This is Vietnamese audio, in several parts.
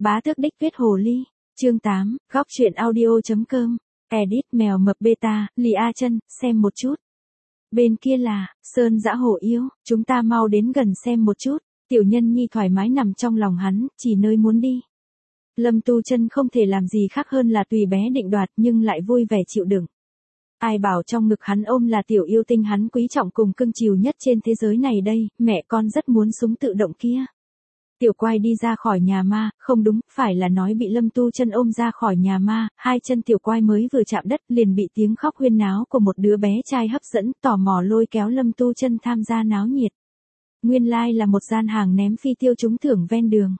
Bá tước đích viết hồ ly. Chương 8, góc truyện audio.com. Edit mèo mập beta, Lì A Chân, xem một chút. Bên kia là, Sơn Dã Hổ Yêu, chúng ta mau đến gần xem một chút. Tiểu Nhân Nhi thoải mái nằm trong lòng hắn, chỉ nơi muốn đi. Lâm Tu Chân không thể làm gì khác hơn là tùy bé định đoạt nhưng lại vui vẻ chịu đựng. Ai bảo trong ngực hắn ôm là tiểu yêu tinh hắn quý trọng cùng cưng chiều nhất trên thế giới này đây, mẹ con rất muốn súng tự động kia. Tiểu Quai đi ra khỏi nhà ma, không đúng, phải là nói bị Lâm Tu Chân ôm ra khỏi nhà ma, hai chân Tiểu Quai mới vừa chạm đất liền bị tiếng khóc huyên náo của một đứa bé trai hấp dẫn, tò mò lôi kéo Lâm Tu Chân tham gia náo nhiệt. Nguyên lai là một gian hàng ném phi tiêu trúng thưởng ven đường.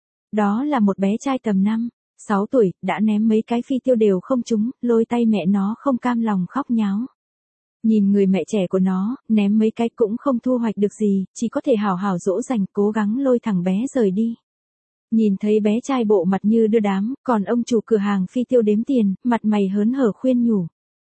Đó là một bé trai tầm 5-6 tuổi, đã ném mấy cái phi tiêu đều không trúng, lôi tay mẹ nó không cam lòng khóc nháo. Nhìn người mẹ trẻ của nó, ném mấy cái cũng không thu hoạch được gì, chỉ có thể hào hào dỗ dành, cố gắng lôi thằng bé rời đi. Nhìn thấy bé trai bộ mặt như đưa đám, còn ông chủ cửa hàng phi tiêu đếm tiền, mặt mày hớn hở khuyên nhủ.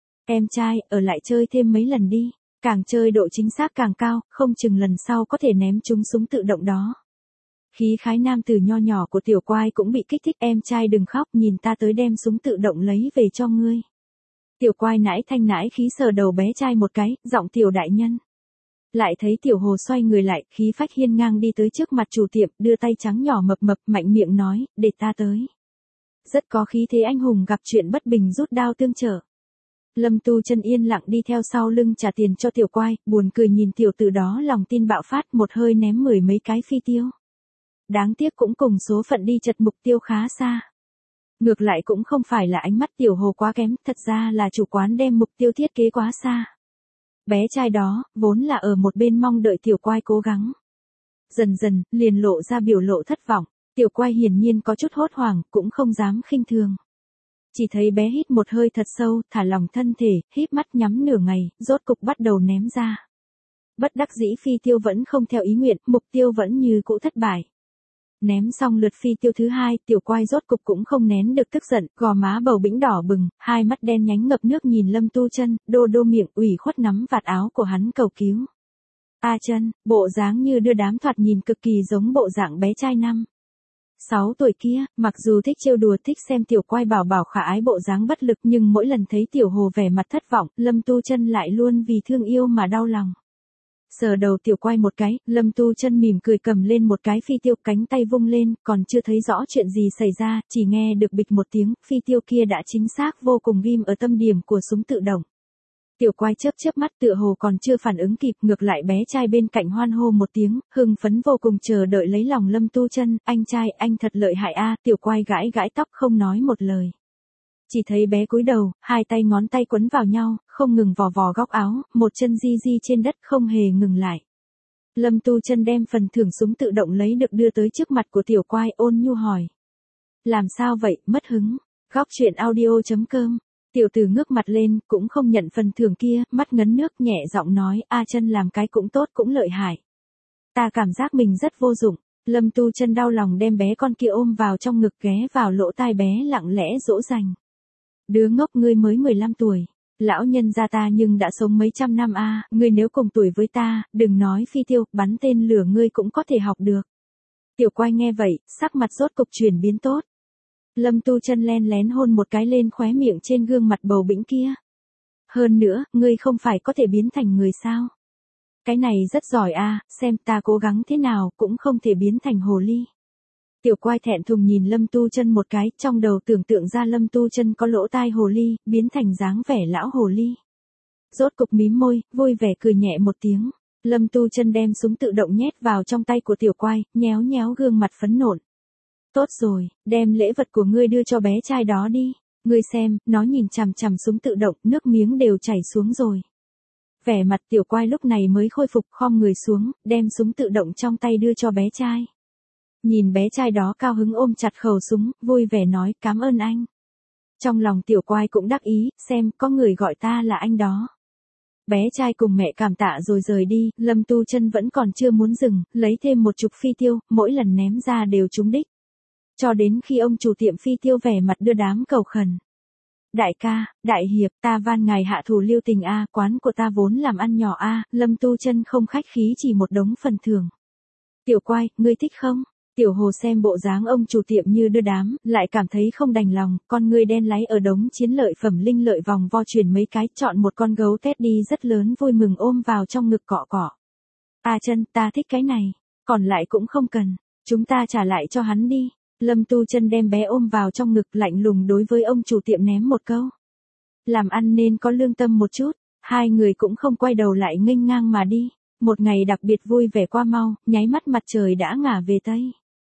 Em trai, ở lại chơi thêm mấy lần đi, càng chơi độ chính xác càng cao, không chừng lần sau có thể ném trúng súng tự động đó. Khí khái nam tử nho nhỏ của Tiểu Quai cũng bị kích thích, em trai đừng khóc, nhìn ta tới đem súng tự động lấy về cho ngươi. Tiểu Quai nãi thanh nãi khí sờ đầu bé trai một cái, giọng Tiểu đại nhân. Lại thấy Tiểu Hồ xoay người lại, khí phách hiên ngang đi tới trước mặt chủ tiệm, đưa tay trắng nhỏ mập mập, mạnh miệng nói, để ta tới. Rất có khí thế anh hùng gặp chuyện bất bình rút đao tương trợ. Lâm Tu Chân yên lặng đi theo sau lưng trả tiền cho Tiểu Quai, buồn cười nhìn tiểu tử đó lòng tin bạo phát, một hơi ném 10 mấy cái phi tiêu. Đáng tiếc cũng cùng số phận đi chật mục tiêu khá xa. Ngược lại cũng không phải là ánh mắt Tiểu Hồ quá kém, thật ra là chủ quán đem mục tiêu thiết kế quá xa. Bé trai đó, vốn là ở một bên mong đợi Tiểu Quai cố gắng. Dần dần, liền lộ ra biểu lộ thất vọng, Tiểu Quai hiển nhiên có chút hốt hoảng, cũng không dám khinh thường. Chỉ thấy bé hít một hơi thật sâu, thả lỏng thân thể, híp mắt nhắm nửa ngày, rốt cục bắt đầu ném ra. Bất đắc dĩ phi tiêu vẫn không theo ý nguyện, mục tiêu vẫn như cũ thất bại. Ném xong lượt phi tiêu thứ hai, Tiểu Quai rốt cục cũng không nén được tức giận, gò má bầu bĩnh đỏ bừng, hai mắt đen nhánh ngập nước nhìn Lâm Tu Chân, đô đô miệng ủy khuất nắm vạt áo của hắn cầu cứu. A Chân, bộ dáng như đưa đám thoạt nhìn cực kỳ giống bộ dạng bé trai 5-6 tuổi kia, mặc dù thích trêu đùa thích xem Tiểu Quai bảo bảo khả ái bộ dáng bất lực nhưng mỗi lần thấy Tiểu Hồ vẻ mặt thất vọng, Lâm Tu Chân lại luôn vì thương yêu mà đau lòng. Sờ đầu Tiểu Quai một cái, Lâm Tu Chân mỉm cười cầm lên một cái phi tiêu, cánh tay vung lên, còn chưa thấy rõ chuyện gì xảy ra, chỉ nghe được bịch một tiếng, phi tiêu kia đã chính xác vô cùng ghim ở tâm điểm của súng tự động. Tiểu Quai chớp mắt tựa hồ còn chưa phản ứng kịp, ngược lại bé trai bên cạnh hoan hô một tiếng, hưng phấn vô cùng chờ đợi lấy lòng Lâm Tu Chân, anh trai, anh thật lợi hại a. Tiểu Quai gãi gãi tóc không nói một lời. Chỉ thấy bé cúi đầu, hai tay ngón tay quấn vào nhau, không ngừng vò vò góc áo, một chân di di trên đất không hề ngừng lại. Lâm Tu Chân đem phần thưởng súng tự động lấy được đưa tới trước mặt của Tiểu Quai, ôn nhu hỏi. Làm sao vậy, mất hứng? Góc truyện audio.com. Tiểu tử ngước mặt lên, cũng không nhận phần thưởng kia, mắt ngấn nước nhẹ giọng nói, A Chân làm cái cũng tốt cũng lợi hại. Ta cảm giác mình rất vô dụng. Lâm Tu Chân đau lòng đem bé con kia ôm vào trong ngực ghé vào lỗ tai bé lặng lẽ dỗ dành. Đứa ngốc ngươi mới 15 tuổi. Lão nhân gia ta nhưng đã sống mấy trăm năm a, ngươi nếu cùng tuổi với ta, đừng nói phi tiêu, bắn tên lửa ngươi cũng có thể học được. Tiểu Quai nghe vậy, sắc mặt rốt cục chuyển biến tốt. Lâm Tu Chân len lén hôn một cái lên khóe miệng trên gương mặt bầu bĩnh kia. Hơn nữa, ngươi không phải có thể biến thành người sao? Cái này rất giỏi a, xem ta cố gắng thế nào cũng không thể biến thành hồ ly. Tiểu Quai thẹn thùng nhìn Lâm Tu Chân một cái, trong đầu tưởng tượng ra Lâm Tu Chân có lỗ tai hồ ly, biến thành dáng vẻ lão hồ ly. Rốt cục mím môi, vui vẻ cười nhẹ một tiếng. Lâm Tu Chân đem súng tự động nhét vào trong tay của Tiểu Quai, nhéo nhéo gương mặt phấn nộn. Tốt rồi, đem lễ vật của ngươi đưa cho bé trai đó đi. Ngươi xem, nó nhìn chằm chằm súng tự động, nước miếng đều chảy xuống rồi. Vẻ mặt Tiểu Quai lúc này mới khôi phục, khom người xuống, đem súng tự động trong tay đưa cho bé trai. Nhìn bé trai đó cao hứng ôm chặt khẩu súng, vui vẻ nói cảm ơn anh. Trong lòng Tiểu Quai cũng đắc ý, xem có người gọi ta là anh đó. Bé trai cùng mẹ cảm tạ rồi rời đi, Lâm Tu Chân vẫn còn chưa muốn dừng, lấy thêm một chục phi tiêu, mỗi lần ném ra đều trúng đích. Cho đến khi ông chủ tiệm phi tiêu vẻ mặt đưa đám cầu khẩn. Đại ca, đại hiệp, ta van ngài hạ thủ lưu tình a, quán của ta vốn làm ăn nhỏ a. Lâm Tu Chân không khách khí chỉ một đống phần thưởng. Tiểu Quai, ngươi thích không? Tiểu Hồ xem bộ dáng ông chủ tiệm như đưa đám, lại cảm thấy không đành lòng, con ngươi đen láy ở đống chiến lợi phẩm linh lợi vòng vo chuyển mấy cái, chọn một con gấu teddy rất lớn vui mừng ôm vào trong ngực cọ cọ. A Chân, ta thích cái này, còn lại cũng không cần, chúng ta trả lại cho hắn đi. Lâm Tu Chân đem bé ôm vào trong ngực, lạnh lùng đối với ông chủ tiệm ném một câu. Làm ăn nên có lương tâm một chút, hai người cũng không quay đầu lại nghênh ngang mà đi. Một ngày đặc biệt vui vẻ qua mau, nháy mắt mặt trời đã ngả về Tây.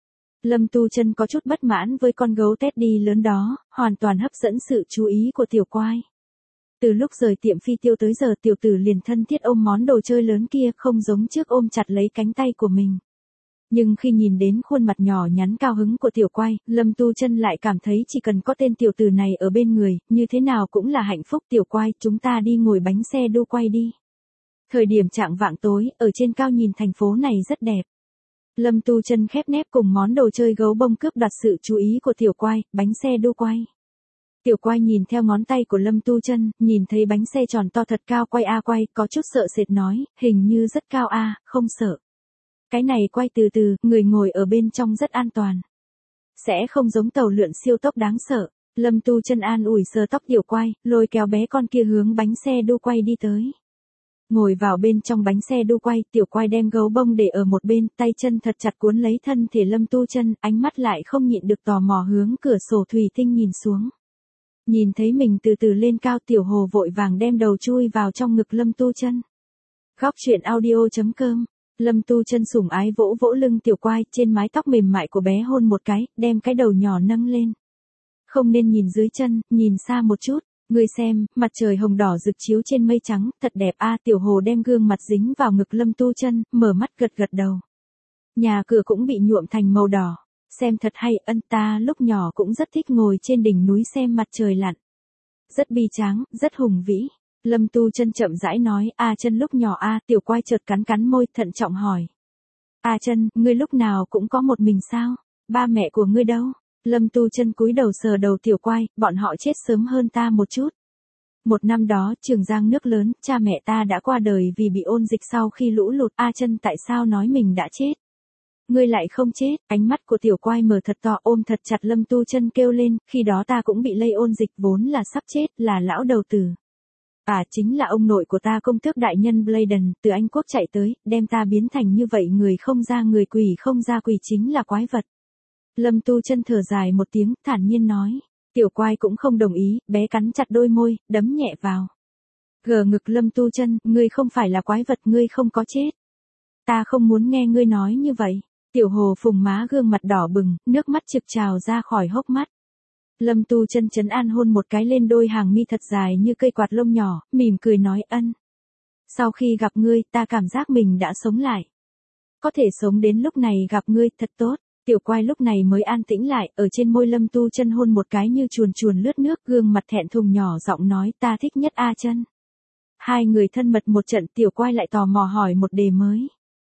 Lâm Tu Chân có chút bất mãn với con gấu teddy lớn đó, hoàn toàn hấp dẫn sự chú ý của Tiểu Quai. Từ lúc rời tiệm phi tiêu tới giờ tiểu tử liền thân thiết ôm món đồ chơi lớn kia, không giống trước ôm chặt lấy cánh tay của mình. Nhưng khi nhìn đến khuôn mặt nhỏ nhắn cao hứng của Tiểu Quai, Lâm Tu Chân lại cảm thấy chỉ cần có tên tiểu tử này ở bên người, như thế nào cũng là hạnh phúc. Tiểu Quai, chúng ta đi ngồi bánh xe đu quay đi. Thời điểm chạng vạng tối, ở trên cao nhìn thành phố này rất đẹp. Lâm Tu Chân khép nép cùng món đồ chơi gấu bông cướp đoạt sự chú ý của Tiểu Quai, bánh xe đu quay. Tiểu Quai nhìn theo ngón tay của Lâm Tu Chân, nhìn thấy bánh xe tròn to thật cao, quay a quay, có chút sợ sệt nói, hình như rất cao a, không sợ. Cái này quay từ từ, người ngồi ở bên trong rất an toàn. Sẽ không giống tàu lượn siêu tốc đáng sợ. Lâm Tu Chân an ủi sờ tóc Tiểu Quai, lôi kéo bé con kia hướng bánh xe đu quay đi tới. Ngồi vào bên trong bánh xe đu quay, Tiểu Quai đem gấu bông để ở một bên, tay chân thật chặt cuốn lấy thân thể Lâm Tu Chân, ánh mắt lại không nhịn được tò mò hướng cửa sổ thủy tinh nhìn xuống. Nhìn thấy mình từ từ lên cao, Tiểu Hồ vội vàng đem đầu chui vào trong ngực Lâm Tu Chân. Góc truyện audio.com. Lâm Tu Chân sủng ái vỗ vỗ lưng Tiểu Quai, trên mái tóc mềm mại của bé hôn một cái, đem cái đầu nhỏ nâng lên. Không nên nhìn dưới chân, nhìn xa một chút. Ngươi xem, mặt trời hồng đỏ rực chiếu trên mây trắng, thật đẹp a. Tiểu Hồ đem gương mặt dính vào ngực Lâm Tu Chân, mở mắt gật gật đầu. Nhà cửa cũng bị nhuộm thành màu đỏ. Xem thật hay, ta lúc nhỏ cũng rất thích ngồi trên đỉnh núi xem mặt trời lặn. Rất bi tráng, rất hùng vĩ. Lâm Tu Chân chậm rãi nói, A Chân lúc nhỏ a. Tiểu Quai chợt cắn cắn môi, thận trọng hỏi. A Chân, ngươi lúc nào cũng có một mình sao? Ba mẹ của ngươi đâu? Lâm Tu Chân cúi đầu sờ đầu Tiểu Quai, bọn họ chết sớm hơn ta một chút. Một năm đó, Trường Giang nước lớn, cha mẹ ta đã qua đời vì bị ôn dịch sau khi lũ lụt. A Chân tại sao nói mình đã chết? Ngươi lại không chết. Ánh mắt của Tiểu Quai mở thật to, ôm thật chặt Lâm Tu Chân kêu lên, khi đó ta cũng bị lây ôn dịch, vốn là sắp chết, là lão đầu tử. Chính là ông nội của ta, công tước đại nhân Bladen, từ Anh Quốc chạy tới, đem ta biến thành như vậy, người không ra người, quỷ không ra quỷ, chính là quái vật. Lâm Tu Chân thở dài một tiếng, thản nhiên nói. Tiểu Quai cũng không đồng ý, bé cắn chặt đôi môi, đấm nhẹ vào. Gờ ngực Lâm Tu Chân, ngươi không phải là quái vật, ngươi không có chết. Ta không muốn nghe ngươi nói như vậy. Tiểu Hồ phùng má gương mặt đỏ bừng, nước mắt trực trào ra khỏi hốc mắt. Lâm Tu Chân trấn an hôn một cái lên đôi hàng mi thật dài như cây quạt lông nhỏ, mỉm cười nói ân. Sau khi gặp ngươi, ta cảm giác mình đã sống lại. Có thể sống đến lúc này gặp ngươi, thật tốt. Tiểu Quai lúc này mới an tĩnh lại, ở trên môi Lâm Tu Chân hôn một cái như chuồn chuồn lướt nước, gương mặt thẹn thùng nhỏ giọng nói, ta thích nhất A Chân. Hai người thân mật một trận, Tiểu Quai lại tò mò hỏi một đề mới.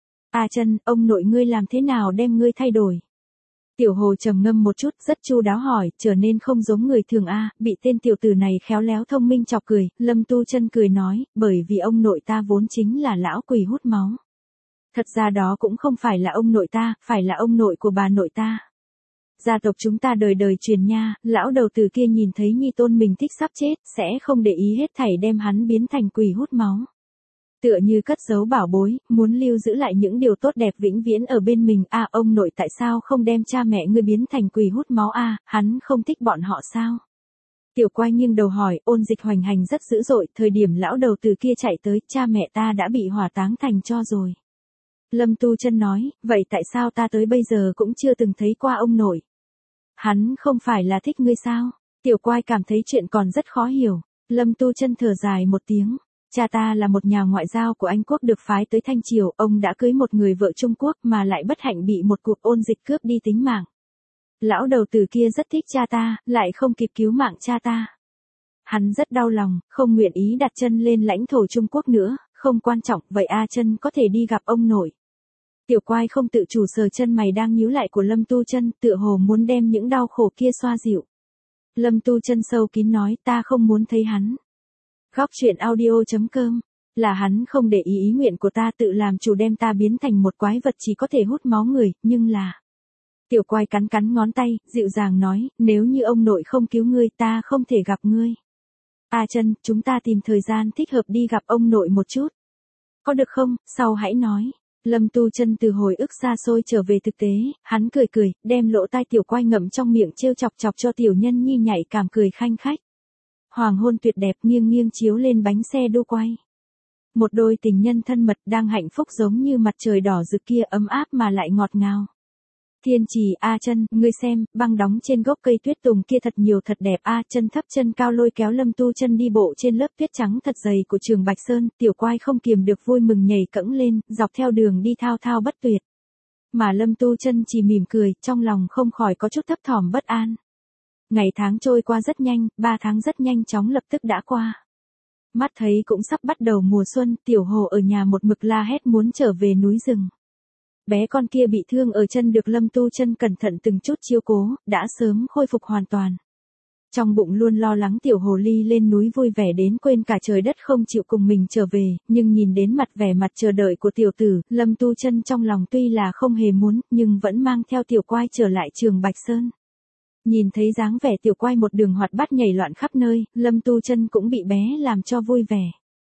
A Chân, ông nội ngươi làm thế nào đem ngươi thay đổi? Tiểu Hồ trầm ngâm một chút, rất chu đáo hỏi, trở nên không giống người thường a. Bị tên tiểu tử này khéo léo thông minh chọc cười. Lâm Tu Chân cười nói, bởi vì ông nội ta vốn chính là lão quỷ hút máu. Thật ra đó cũng không phải là ông nội ta, phải là ông nội của bà nội ta. Gia tộc chúng ta đời đời truyền nha, lão đầu tử kia nhìn thấy nhi tôn mình thích sắp chết, sẽ không để ý hết thảy đem hắn biến thành quỷ hút máu. Tựa như cất giấu bảo bối, muốn lưu giữ lại những điều tốt đẹp vĩnh viễn ở bên mình. Ông nội tại sao không đem cha mẹ ngươi biến thành quỷ hút máu hắn không thích bọn họ sao? Tiểu Quai nghiêng đầu hỏi, ôn dịch hoành hành rất dữ dội, thời điểm lão đầu tử kia chạy tới, cha mẹ ta đã bị hỏa táng thành tro rồi. Lâm Tu Chân nói, vậy tại sao ta tới bây giờ cũng chưa từng thấy qua ông nội? Hắn không phải là thích ngươi sao? Tiểu Quai cảm thấy chuyện còn rất khó hiểu. Lâm Tu Chân thở dài một tiếng. Cha ta là một nhà ngoại giao của Anh Quốc được phái tới Thanh Triều, ông đã cưới một người vợ Trung Quốc mà lại bất hạnh bị một cuộc ôn dịch cướp đi tính mạng. Lão đầu tử kia rất thích cha ta, lại không kịp cứu mạng cha ta. Hắn rất đau lòng, không nguyện ý đặt chân lên lãnh thổ Trung Quốc nữa, không quan trọng, vậy A Chân có thể đi gặp ông nội. Tiểu Quai không tự chủ sờ chân mày đang nhíu lại của Lâm Tu Chân, tựa hồ muốn đem những đau khổ kia xoa dịu. Lâm Tu Chân sâu kín nói, ta không muốn thấy hắn. Góc truyện audio.com. Là hắn không để ý nguyện của ta, tự làm chủ đem ta biến thành một quái vật chỉ có thể hút máu người, nhưng là. Tiểu Quai cắn cắn ngón tay, dịu dàng nói, nếu như ông nội không cứu ngươi ta không thể gặp ngươi. A Chân, chúng ta tìm thời gian thích hợp đi gặp ông nội một chút. Có được không, sau hãy nói. Lâm Tu Chân từ hồi ức xa xôi trở về thực tế, hắn cười cười, đem lỗ tai Tiểu Quai ngậm trong miệng trêu chọc chọc cho Tiểu Nhân Nhi nhảy cảm cười khanh khách. Hoàng hôn tuyệt đẹp nghiêng nghiêng chiếu lên bánh xe đu quay. Một đôi tình nhân thân mật đang hạnh phúc giống như mặt trời đỏ rực kia, ấm áp mà lại ngọt ngào. Thiên Trì, A Chân, ngươi xem, băng đóng trên gốc cây tuyết tùng kia thật nhiều thật đẹp. A Chân thấp chân cao lôi kéo Lâm Tu Chân đi bộ trên lớp tuyết trắng thật dày của Trường Bạch Sơn, Tiểu Quai không kiềm được vui mừng nhảy cẫng lên, dọc theo đường đi thao thao bất tuyệt. Mà Lâm Tu Chân chỉ mỉm cười, trong lòng không khỏi có chút thấp thỏm bất an. Ngày tháng trôi qua rất nhanh, 3 tháng rất nhanh chóng lập tức đã qua. Mắt thấy cũng sắp bắt đầu mùa xuân, Tiểu Hồ ở nhà một mực la hét muốn trở về núi rừng. Bé con kia bị thương ở chân được Lâm Tu Chân cẩn thận từng chút chiếu cố, đã sớm khôi phục hoàn toàn. Trong bụng luôn lo lắng Tiểu Hồ Ly lên núi vui vẻ đến quên cả trời đất không chịu cùng mình trở về, nhưng nhìn đến vẻ mặt chờ đợi của tiểu tử, Lâm Tu Chân trong lòng tuy là không hề muốn, nhưng vẫn mang theo Tiểu Quai trở lại Trường Bạch Sơn. Nhìn thấy dáng vẻ Tiểu Quai một đường hoạt bát nhảy loạn khắp nơi, Lâm Tu Chân cũng bị bé làm cho vui vẻ.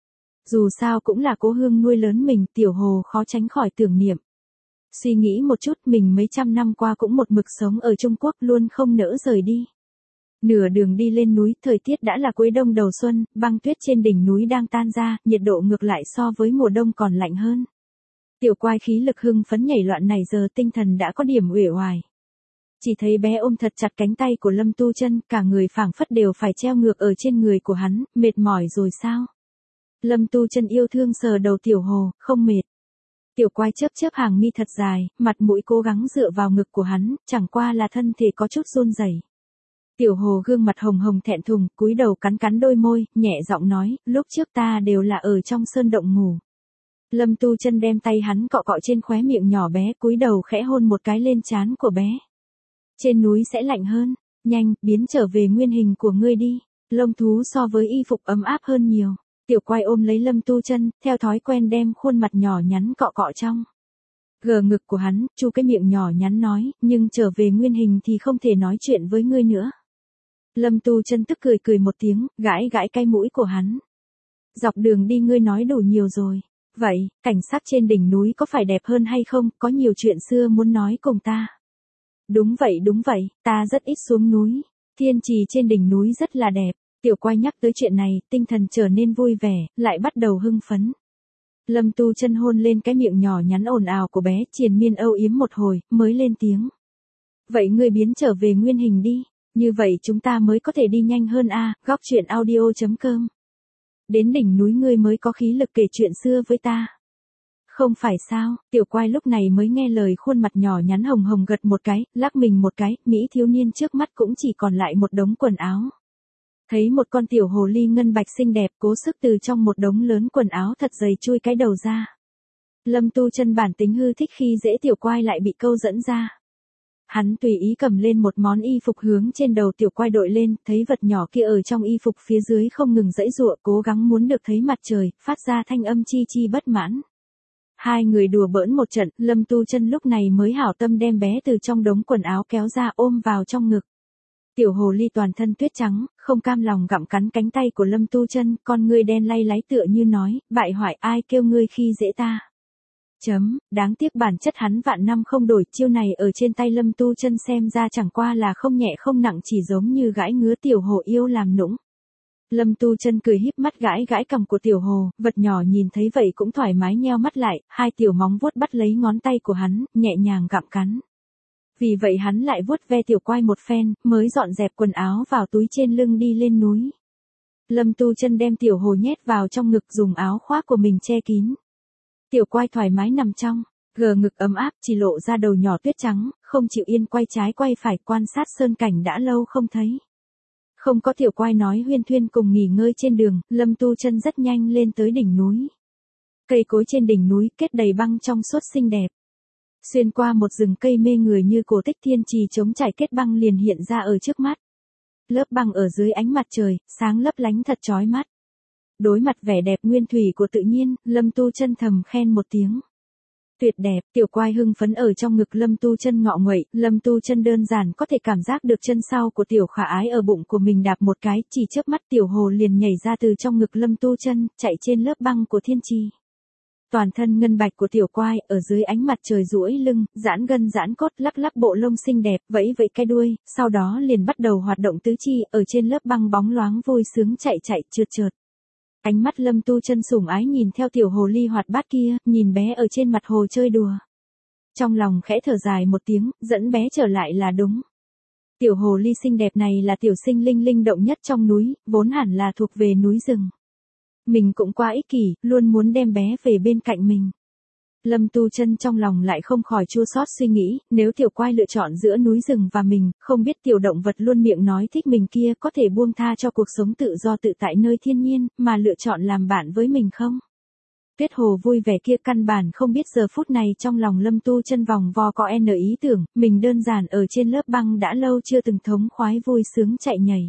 Dù sao cũng là cố hương nuôi lớn mình, Tiểu Hồ khó tránh khỏi tưởng niệm. Suy nghĩ một chút, mình mấy trăm năm qua cũng một mực sống ở Trung Quốc, luôn không nỡ rời đi. Nửa đường đi lên núi, thời tiết đã là cuối đông đầu xuân, băng tuyết trên đỉnh núi đang tan ra, nhiệt độ ngược lại so với mùa đông còn lạnh hơn. Tiểu Quai khí lực hưng phấn nhảy loạn này giờ tinh thần đã có điểm uể oải. Chỉ thấy bé ôm thật chặt cánh tay của Lâm Tu Chân, cả người phảng phất đều phải treo ngược ở trên người của hắn, mệt mỏi rồi sao? Lâm Tu Chân yêu thương sờ đầu Tiểu Hồ, không mệt. Tiểu Quai chớp chớp hàng mi thật dài, mặt mũi cố gắng dựa vào ngực của hắn, chẳng qua là thân thể có chút run rẩy. Tiểu Hồ gương mặt hồng hồng thẹn thùng, cúi đầu cắn cắn đôi môi, nhẹ giọng nói, lúc trước ta đều là ở trong sơn động ngủ. Lâm Tu Chân đem tay hắn cọ cọ trên khóe miệng nhỏ bé, cúi đầu khẽ hôn một cái lên trán của bé. Trên núi sẽ lạnh hơn, nhanh, biến trở về nguyên hình của ngươi đi, lông thú so với y phục ấm áp hơn nhiều. Tiểu Quai ôm lấy Lâm Tu Chân, theo thói quen đem khuôn mặt nhỏ nhắn cọ cọ trong gờ ngực của hắn, chu cái miệng nhỏ nhắn nói, nhưng trở về nguyên hình thì không thể nói chuyện với ngươi nữa. Lâm Tu Chân tức cười cười một tiếng, gãi gãi cái mũi của hắn. Dọc đường đi ngươi nói đủ nhiều rồi. Vậy, cảnh sắc trên đỉnh núi có phải đẹp hơn hay không, có nhiều chuyện xưa muốn nói cùng ta. Đúng vậy, ta rất ít xuống núi. Thiên Trì trên đỉnh núi rất là đẹp. Tiểu Quai nhắc tới chuyện này, tinh thần trở nên vui vẻ, lại bắt đầu hưng phấn. Lâm Tu Chân hôn lên cái miệng nhỏ nhắn ồn ào của bé, triền miên âu yếm một hồi, mới lên tiếng. Vậy ngươi biến trở về nguyên hình đi, như vậy chúng ta mới có thể đi nhanh hơn a. Goctruyện.audio.com. Đến đỉnh núi ngươi mới có khí lực kể chuyện xưa với ta. Không phải sao, Tiểu Quai lúc này mới nghe lời, khuôn mặt nhỏ nhắn hồng hồng gật một cái, lắc mình một cái, mỹ thiếu niên trước mắt cũng chỉ còn lại một đống quần áo. Thấy một con tiểu hồ ly ngân bạch xinh đẹp cố sức từ trong một đống lớn quần áo thật dày chui cái đầu ra. Lâm Tu Chân bản tính hư thích khi dễ Tiểu Quai lại bị câu dẫn ra. Hắn tùy ý cầm lên một món y phục hướng trên đầu Tiểu Quai đội lên, thấy vật nhỏ kia ở trong y phục phía dưới không ngừng giãy giụa, cố gắng muốn được thấy mặt trời, phát ra thanh âm chi chi bất mãn. Hai người đùa bỡn một trận, Lâm Tu Chân lúc này mới hảo tâm đem bé từ trong đống quần áo kéo ra ôm vào trong ngực. Tiểu hồ ly toàn thân tuyết trắng, không cam lòng gặm cắn cánh tay của Lâm Tu Chân, con ngươi đen lay láy tựa như nói, bại hoại, ai kêu ngươi khi dễ ta. Đáng tiếc bản chất hắn vạn năm không đổi, chiêu này ở trên tay Lâm Tu Chân xem ra chẳng qua là không nhẹ không nặng, chỉ giống như gãi ngứa tiểu hồ yêu làm nũng. Lâm Tu Chân cười híp mắt gãi gãi cằm của tiểu hồ, vật nhỏ nhìn thấy vậy cũng thoải mái nheo mắt lại, hai tiểu móng vuốt bắt lấy ngón tay của hắn, nhẹ nhàng gặm cắn. Vì vậy hắn lại vuốt ve Tiểu Quai một phen, mới dọn dẹp quần áo vào túi trên lưng đi lên núi. Lâm Tu Chân đem tiểu hồ nhét vào trong ngực, dùng áo khoác của mình che kín. Tiểu Quai thoải mái nằm trong gờ ngực ấm áp, chỉ lộ ra đầu nhỏ tuyết trắng, không chịu yên quay trái quay phải quan sát sơn cảnh đã lâu không thấy. Không có Tiểu Quai nói huyên thuyên cùng nghỉ ngơi trên đường, Lâm Tu Chân rất nhanh lên tới đỉnh núi. Cây cối trên đỉnh núi kết đầy băng trong suốt xinh đẹp. Xuyên qua một rừng cây mê người như cổ tích, Thiên Trì trống trải kết băng liền hiện ra ở trước mắt. Lớp băng ở dưới ánh mặt trời, sáng lấp lánh thật chói mắt. Đối mặt vẻ đẹp nguyên thủy của tự nhiên, Lâm Tu Chân thầm khen một tiếng. Tuyệt đẹp, tiểu quai hưng phấn ở trong ngực Lâm Tu Chân ngọ nguậy, Lâm Tu Chân đơn giản có thể cảm giác được chân sau của tiểu khả ái ở bụng của mình đạp một cái, chỉ chớp mắt tiểu hồ liền nhảy ra từ trong ngực Lâm Tu Chân, chạy trên lớp băng của thiên trì. Toàn thân ngân bạch của tiểu quai ở dưới ánh mặt trời duỗi lưng, giãn gân giãn cốt, lắc lắc bộ lông xinh đẹp, vẫy vẫy cái đuôi, sau đó liền bắt đầu hoạt động tứ chi, ở trên lớp băng bóng loáng vui sướng chạy chạy trượt trượt. Ánh mắt Lâm Tu Chân sủng ái nhìn theo tiểu hồ ly hoạt bát kia, nhìn bé ở trên mặt hồ chơi đùa. Trong lòng khẽ thở dài một tiếng, dẫn bé trở lại là đúng. Tiểu hồ ly xinh đẹp này là tiểu sinh linh linh động nhất trong núi, vốn hẳn là thuộc về núi rừng. Mình cũng quá ích kỷ, luôn muốn đem bé về bên cạnh mình. Lâm Tu Chân trong lòng lại không khỏi chua xót suy nghĩ, nếu tiểu quai lựa chọn giữa núi rừng và mình, không biết tiểu động vật luôn miệng nói thích mình kia có thể buông tha cho cuộc sống tự do tự tại nơi thiên nhiên, mà lựa chọn làm bạn với mình không? Tuyết hồ vui vẻ kia căn bản không biết giờ phút này trong lòng Lâm Tu Chân vòng vo có ý tưởng, mình đơn giản ở trên lớp băng đã lâu chưa từng thống khoái vui sướng chạy nhảy.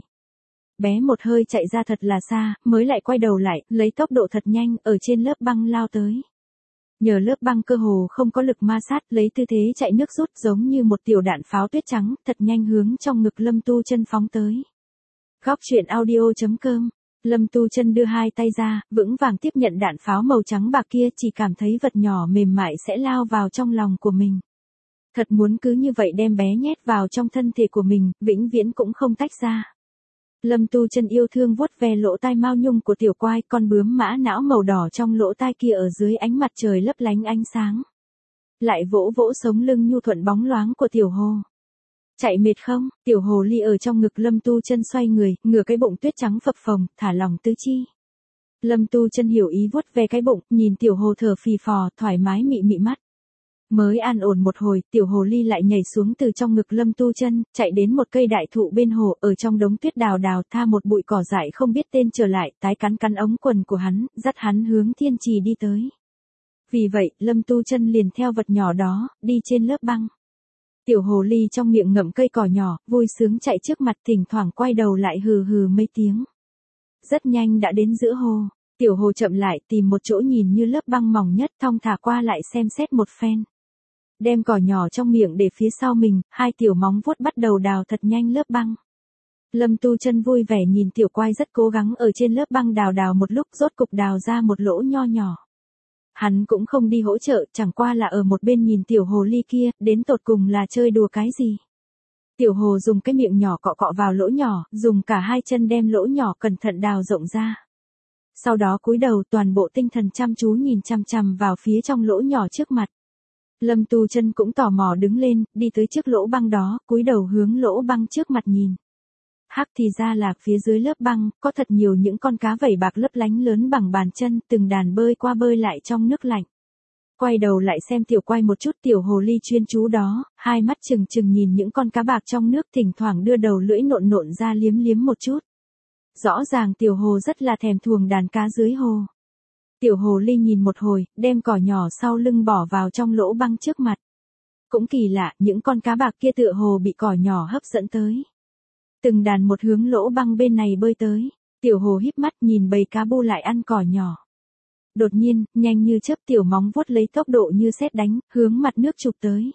Bé một hơi chạy ra thật là xa, mới lại quay đầu lại, lấy tốc độ thật nhanh, ở trên lớp băng lao tới. Nhờ lớp băng cơ hồ không có lực ma sát, lấy tư thế chạy nước rút giống như một tiểu đạn pháo tuyết trắng, thật nhanh hướng trong ngực Lâm Tu Chân phóng tới. Góc truyện audio.com. Lâm Tu Chân đưa hai tay ra, vững vàng tiếp nhận đạn pháo màu trắng bạc kia, chỉ cảm thấy vật nhỏ mềm mại sẽ lao vào trong lòng của mình. Thật muốn cứ như vậy đem bé nhét vào trong thân thể của mình, vĩnh viễn cũng không tách ra. Lâm Tu Chân yêu thương vuốt ve lỗ tai mao nhung của tiểu quai, con bướm mã não màu đỏ trong lỗ tai kia ở dưới ánh mặt trời lấp lánh ánh sáng. Lại vỗ vỗ sống lưng nhu thuận bóng loáng của tiểu hồ. Chạy mệt không? Tiểu hồ ly ở trong ngực Lâm Tu Chân xoay người, ngửa cái bụng tuyết trắng phập phồng, thả lỏng tứ chi. Lâm Tu Chân hiểu ý vuốt ve cái bụng, nhìn tiểu hồ thở phì phò, thoải mái mị mị mắt. Mới an ổn một hồi, tiểu hồ ly lại nhảy xuống từ trong ngực Lâm Tu Chân, chạy đến một cây đại thụ bên hồ, ở trong đống tuyết đào đào tha một bụi cỏ dại không biết tên trở lại, tái cắn cắn ống quần của hắn, dắt hắn hướng thiên trì đi tới. Vì vậy, Lâm Tu Chân liền theo vật nhỏ đó, đi trên lớp băng. Tiểu hồ ly trong miệng ngậm cây cỏ nhỏ, vui sướng chạy trước mặt, thỉnh thoảng quay đầu lại hừ hừ mấy tiếng. Rất nhanh đã đến giữa hồ. Tiểu hồ chậm lại, tìm một chỗ nhìn như lớp băng mỏng nhất, thong thả qua lại xem xét một phen. Đem cỏ nhỏ trong miệng để phía sau mình, hai tiểu móng vuốt bắt đầu đào thật nhanh lớp băng. Lâm Tu Chân vui vẻ nhìn tiểu quai rất cố gắng ở trên lớp băng đào đào một lúc, rốt cục đào ra một lỗ nho nhỏ. Hắn cũng không đi hỗ trợ, chẳng qua là ở một bên nhìn tiểu hồ ly kia, đến tột cùng là chơi đùa cái gì. Tiểu hồ dùng cái miệng nhỏ cọ cọ vào lỗ nhỏ, dùng cả hai chân đem lỗ nhỏ cẩn thận đào rộng ra. Sau đó cúi đầu, toàn bộ tinh thần chăm chú nhìn chằm chằm vào phía trong lỗ nhỏ trước mặt. Lâm Tu Chân cũng tò mò đứng lên, đi tới trước lỗ băng đó, cúi đầu hướng lỗ băng trước mặt nhìn. Hắc, thì ra là phía dưới lớp băng, có thật nhiều những con cá vảy bạc lấp lánh lớn bằng bàn chân, từng đàn bơi qua bơi lại trong nước lạnh. Quay đầu lại xem tiểu quai một chút, tiểu hồ ly chuyên chú đó, hai mắt trừng trừng nhìn những con cá bạc trong nước, thỉnh thoảng đưa đầu lưỡi nộn nộn ra liếm liếm một chút. Rõ ràng tiểu hồ rất là thèm thuồng đàn cá dưới hồ. Tiểu hồ ly nhìn một hồi, đem cỏ nhỏ sau lưng bỏ vào trong lỗ băng trước mặt. Cũng kỳ lạ, những con cá bạc kia tựa hồ bị cỏ nhỏ hấp dẫn tới. Từng đàn một hướng lỗ băng bên này bơi tới. Tiểu hồ híp mắt nhìn bầy cá bu lại ăn cỏ nhỏ. Đột nhiên, nhanh như chớp tiểu móng vuốt lấy tốc độ như sét đánh, hướng mặt nước chụp tới.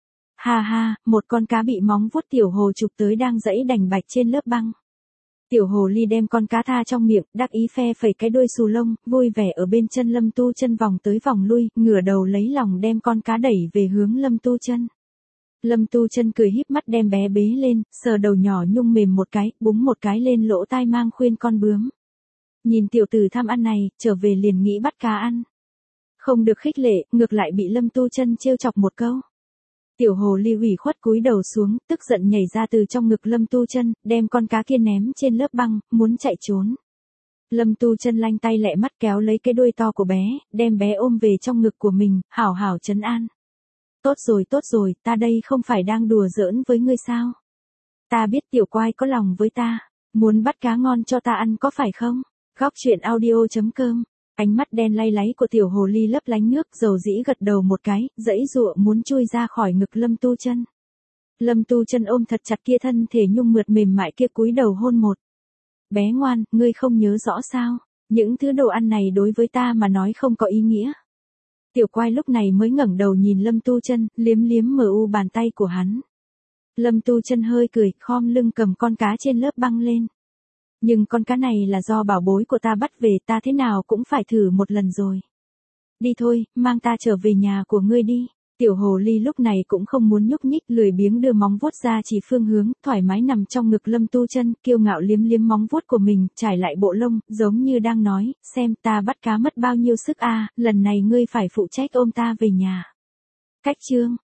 Ha ha, một con cá bị móng vuốt tiểu hồ chụp tới đang giãy đành bạch trên lớp băng. Tiểu hồ ly đem con cá tha trong miệng, đắc ý phe phẩy cái đuôi xù lông, vui vẻ ở bên chân Lâm Tu Chân vòng tới vòng lui, ngửa đầu lấy lòng đem con cá đẩy về hướng Lâm Tu Chân. Lâm Tu Chân cười híp mắt đem bé bế lên, sờ đầu nhỏ nhung mềm một cái, búng một cái lên lỗ tai mang khuyên con bướm. Nhìn tiểu tử tham ăn này, trở về liền nghĩ bắt cá ăn. Không được khích lệ, ngược lại bị Lâm Tu Chân trêu chọc một câu. Tiểu hồ ly ủy khuất cúi đầu xuống, tức giận nhảy ra từ trong ngực Lâm Tu Chân, đem con cá kia ném trên lớp băng, muốn chạy trốn. Lâm Tu Chân lanh tay lẹ mắt kéo lấy cái đuôi to của bé, đem bé ôm về trong ngực của mình, hảo hảo trấn an. Tốt rồi, ta đây không phải đang đùa giỡn với ngươi sao? Ta biết tiểu quai có lòng với ta, muốn bắt cá ngon cho ta ăn có phải không? Góc truyện audio.com. Ánh mắt đen lay láy của tiểu hồ ly lấp lánh nước, dầu dĩ gật đầu một cái, giãy giụa muốn chui ra khỏi ngực Lâm Tu Chân. Lâm Tu Chân ôm thật chặt kia thân thể nhung mượt mềm mại kia, cúi đầu hôn một. Bé ngoan, ngươi không nhớ rõ sao? Những thứ đồ ăn này đối với ta mà nói không có ý nghĩa. Tiểu Quai lúc này mới ngẩng đầu nhìn Lâm Tu Chân, liếm liếm mờ u bàn tay của hắn. Lâm Tu Chân hơi cười, khom lưng cầm con cá trên lớp băng lên. Nhưng con cá này là do bảo bối của ta bắt về, ta thế nào cũng phải thử một lần rồi. Đi thôi, mang ta trở về nhà của ngươi đi. Tiểu hồ ly lúc này cũng không muốn nhúc nhích, lười biếng đưa móng vuốt ra chỉ phương hướng, thoải mái nằm trong ngực Lâm Tu Chân, kiêu ngạo liếm liếm móng vuốt của mình, trải lại bộ lông, giống như đang nói, xem ta bắt cá mất bao nhiêu sức a, lần này ngươi phải phụ trách ôm ta về nhà. Cách chương